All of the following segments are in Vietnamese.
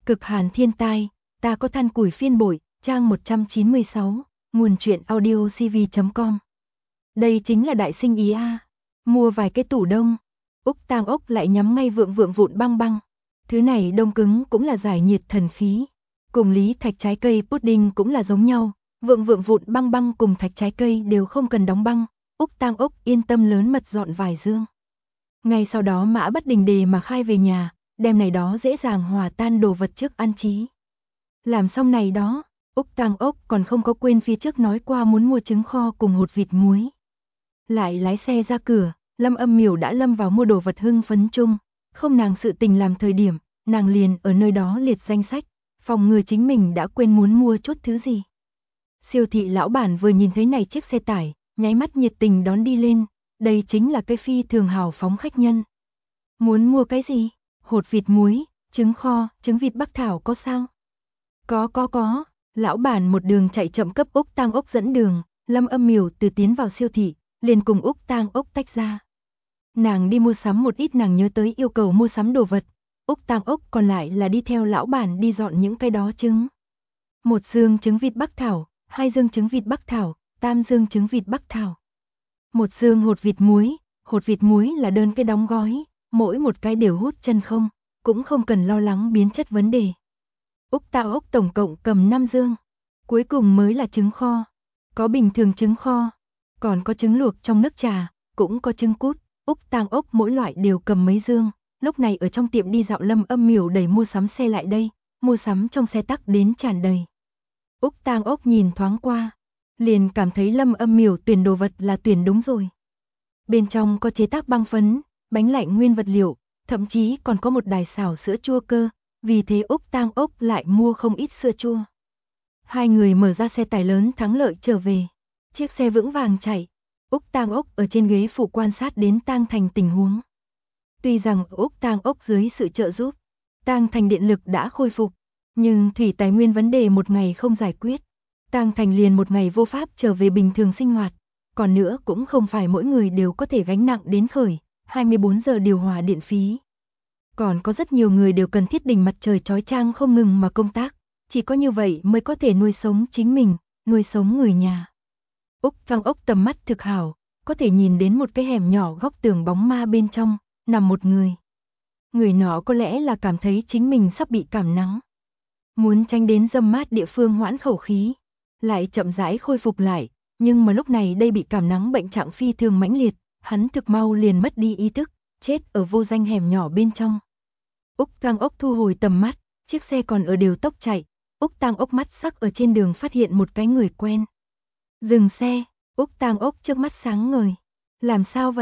Cực hàn thiên tai, ta có than củi phiên bội, trang 196, nguồn truyện audio cv.com. Đây chính là đại sinh ý a. Mua vài cái tủ đông. Úc Tang Ốc lại nhắm ngay vượng vượng vụn băng băng. Thứ này đông cứng cũng là giải nhiệt thần khí. Cùng lý thạch trái cây pudding cũng là giống nhau. Vượng vượng vụn băng băng cùng thạch trái cây đều không cần đóng băng. Úc Tang Ốc yên tâm lớn mật dọn vài dương. Ngay sau đó Mã Bất Đình Đề mà khai về nhà, đem này đó dễ dàng hòa tan đồ vật trước ăn chí. Làm xong này đó, Úc Tang Ốc còn không có quên phía trước nói qua muốn mua trứng kho cùng hột vịt muối. Lại lái xe ra cửa, Lâm Âm Miểu đã lâm vào mua đồ vật hưng phấn chung, không nàng sự tình làm thời điểm, nàng liền ở nơi đó liệt danh sách, phòng ngừa chính mình đã quên muốn mua chút thứ gì. Siêu thị lão bản vừa nhìn thấy này chiếc xe tải, nháy mắt nhiệt tình đón đi lên, đây chính là cái phi thường hào phóng khách nhân. Muốn mua cái gì? Hột vịt muối, trứng kho, trứng vịt Bắc Thảo có sao? Có. Lão bản một đường chạy chậm cấp Úc Tang Ốc dẫn đường, Lâm Âm Miểu từ tiến vào siêu thị, liền cùng Úc Tang Ốc tách ra. Nàng đi mua sắm một ít nàng nhớ tới yêu cầu mua sắm đồ vật, Úc Tang Ốc còn lại là đi theo lão bản đi dọn những cái đó trứng. 1 dương trứng vịt Bắc Thảo, 2 dương trứng vịt Bắc Thảo, 3 dương trứng vịt Bắc Thảo. 1 dương hột vịt muối là đơn cái đóng gói, mỗi một cái đều hút chân không, cũng không cần lo lắng biến chất vấn đề. Úc Tang Ốc tổng cộng cầm 5 dương, cuối cùng mới là trứng kho, có bình thường trứng kho, còn có trứng luộc trong nước trà, cũng có trứng cút. Úc Tang Ốc mỗi loại đều cầm mấy dương, lúc này ở trong tiệm đi dạo Lâm Âm Miểu đẩy mua sắm xe lại đây, mua sắm trong xe tắc đến tràn đầy. Úc Tang Ốc nhìn thoáng qua, liền cảm thấy Lâm Âm Miểu tuyển đồ vật là tuyển đúng rồi. Bên trong có chế tác băng phấn, bánh lạnh nguyên vật liệu, thậm chí còn có một đài xào sữa chua cơ, vì thế Úc Tang Ốc lại mua không ít sữa chua. Hai người mở ra xe tải lớn thắng lợi trở về, chiếc xe vững vàng chạy. Úc Tang Ốc ở trên ghế phụ quan sát đến Tang Thành tình huống. Tuy rằng Úc Tang Ốc dưới sự trợ giúp, Tang Thành điện lực đã khôi phục, nhưng thủy tài nguyên vấn đề một ngày không giải quyết, Tang Thành liền một ngày vô pháp trở về bình thường sinh hoạt. Còn nữa cũng không phải mỗi người đều có thể gánh nặng đến khởi 24 giờ điều hòa điện phí. Còn có rất nhiều người đều cần thiết đỉnh mặt trời chói chang không ngừng mà công tác, chỉ có như vậy mới có thể nuôi sống chính mình, nuôi sống người nhà. Úc Tang Ốc tầm mắt thực hảo, có thể nhìn đến một cái hẻm nhỏ góc tường bóng ma bên trong, nằm một người. Người nọ có lẽ là cảm thấy chính mình sắp bị cảm nắng. Muốn tránh đến râm mát địa phương hoãn khẩu khí, lại chậm rãi khôi phục lại, nhưng mà lúc này đây bị cảm nắng bệnh trạng phi thường mãnh liệt, hắn thực mau liền mất đi ý thức, chết ở vô danh hẻm nhỏ bên trong. Úc Tang Ốc thu hồi tầm mắt, chiếc xe còn ở đều tốc chạy, Úc Tang Ốc mắt sắc ở trên đường phát hiện một cái người quen. Dừng xe, Úc Tang Ốc trước mắt sáng ngời. Làm sao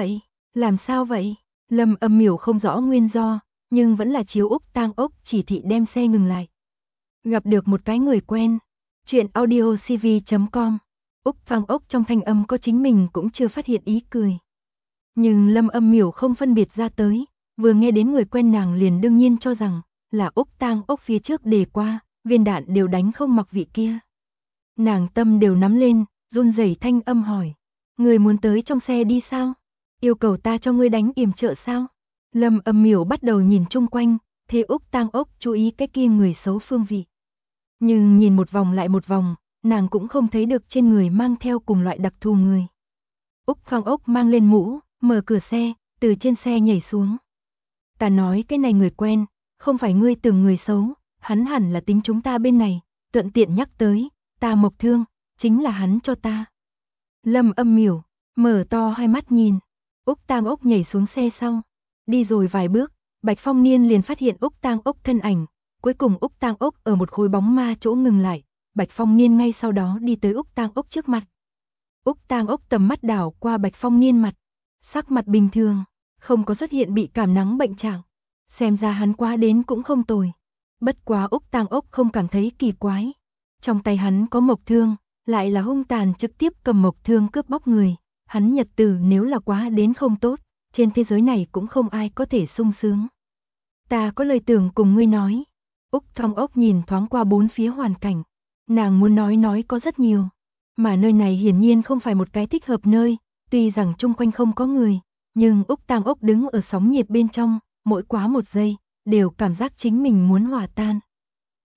vậy? Lâm Âm Miểu không rõ nguyên do, nhưng vẫn là chiếu Úc Tang Ốc chỉ thị đem xe ngừng lại. Gặp được một cái người quen. Chuyện audio cv.com. Úc Tang Ốc trong thanh âm có chính mình cũng chưa phát hiện ý cười. Nhưng Lâm Âm Miểu không phân biệt ra tới, vừa nghe đến người quen nàng liền đương nhiên cho rằng là Úc Tang Ốc phía trước đề qua, viên đạn đều đánh không mặc vị kia. Nàng tâm đều nắm lên, run rẩy thanh âm hỏi, người muốn tới trong xe đi sao? Yêu cầu ta cho ngươi đánh yểm trợ sao? Lâm Âm Miểu bắt đầu nhìn chung quanh, thế Úc Tang Ốc chú ý cái kia người xấu phương vị. Nhưng nhìn một vòng lại một vòng, nàng cũng không thấy được trên người mang theo cùng loại đặc thù người. Úc Tang Ốc mang lên mũ, mở cửa xe, từ trên xe nhảy xuống. Ta nói cái này người quen, không phải ngươi tưởng người xấu, hắn hẳn là tính chúng ta bên này, thuận tiện nhắc tới, ta Mộc Thương, chính là hắn cho ta. Lâm Âm Miểu, mở to hai mắt nhìn, Úc Tang Ốc nhảy xuống xe sau, đi rồi vài bước, Bạch Phong Niên liền phát hiện Úc Tang Ốc thân ảnh, cuối cùng Úc Tang Ốc ở một khối bóng ma chỗ ngừng lại, Bạch Phong Niên ngay sau đó đi tới Úc Tang Ốc trước mặt. Úc Tang Ốc tầm mắt đảo qua Bạch Phong Niên mặt, sắc mặt bình thường, không có xuất hiện bị cảm nắng bệnh trạng, xem ra hắn quá đến cũng không tồi. Bất quá Úc Tang Ốc không cảm thấy kỳ quái, trong tay hắn có mộc thương, lại là hung tàn trực tiếp cầm mộc thương cướp bóc người, hắn nhật tử nếu là quá đến không tốt, trên thế giới này cũng không ai có thể sung sướng. Ta có lời tưởng cùng ngươi nói. Úc Tang Ốc nhìn thoáng qua bốn phía hoàn cảnh, nàng muốn nói có rất nhiều, mà nơi này hiển nhiên không phải một cái thích hợp nơi, tuy rằng chung quanh không có người, nhưng Úc Tang Ốc đứng ở sóng nhiệt bên trong, mỗi quá một giây, đều cảm giác chính mình muốn hòa tan.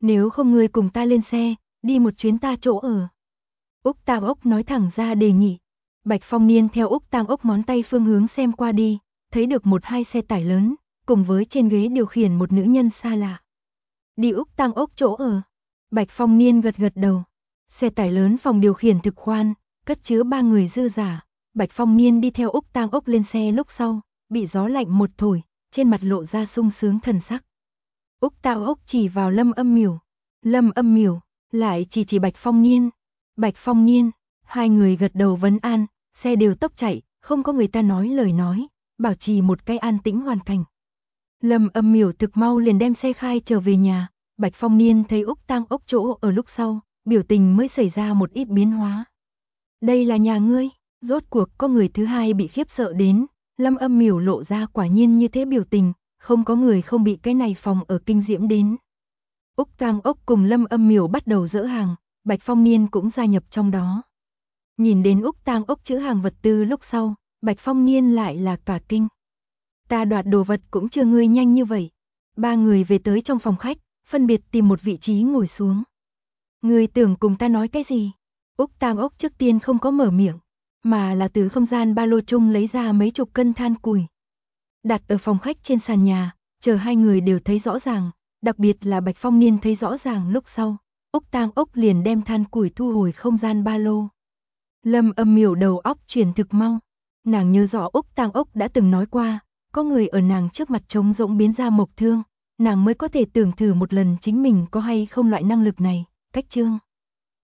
Nếu không ngươi cùng ta lên xe, đi một chuyến ta chỗ ở. Úc Tam Ốc nói thẳng ra đề nghị. Bạch Phong Niên theo Úc Tam Ốc ngón tay phương hướng xem qua đi, thấy được một hai xe tải lớn, cùng với trên ghế điều khiển một nữ nhân xa lạ. Đi Úc Tam Ốc chỗ ở. Bạch Phong Niên gật gật đầu. Xe tải lớn phòng điều khiển thực khoan, cất chứa 3 người dư giả. Bạch Phong Niên đi theo Úc Tam Ốc lên xe lúc sau, bị gió lạnh một thổi, trên mặt lộ ra sung sướng thần sắc. Úc Tam Ốc chỉ vào Lâm Âm Miểu. Lâm Âm Miểu lại chỉ Bạch Phong Niên. Bạch Phong Niên, hai người gật đầu vấn an, xe đều tốc chạy, không có người ta nói lời nói, bảo trì một cái an tĩnh hoàn cảnh. Lâm Âm Miểu thực mau liền đem xe khai trở về nhà. Bạch Phong Niên thấy Úc Tam Ốc chỗ ở lúc sau, biểu tình mới xảy ra một ít biến hóa. Đây là nhà ngươi, rốt cuộc có người thứ hai bị khiếp sợ đến. Lâm Âm Miểu lộ ra quả nhiên như thế biểu tình, không có người không bị cái này phòng ở kinh diễm đến. Úc Tam Ốc cùng Lâm Âm Miểu bắt đầu dỡ hàng, Bạch Phong Niên cũng gia nhập trong đó. Nhìn đến Úc Tam Ốc chữ hàng vật tư lúc sau, Bạch Phong Niên lại là cả kinh. Ta đoạt đồ vật cũng chưa ngươi nhanh như vậy. Ba người về tới trong phòng khách, phân biệt tìm một vị trí ngồi xuống. Ngươi tưởng cùng ta nói cái gì? Úc Tam Ốc trước tiên không có mở miệng, mà là từ không gian ba lô chung lấy ra mấy chục cân than củi. Đặt ở phòng khách trên sàn nhà, chờ hai người đều thấy rõ ràng, đặc biệt là Bạch Phong Niên thấy rõ ràng lúc sau, Úc Tam Ốc liền đem than củi thu hồi không gian ba lô. Lâm Âm Miểu đầu óc chuyển thực mau, nàng nhớ rõ Úc Tam Ốc đã từng nói qua, có người ở nàng trước mặt trống rỗng biến ra mộc thương, nàng mới có thể tưởng thử một lần chính mình có hay không loại năng lực này. Cách chương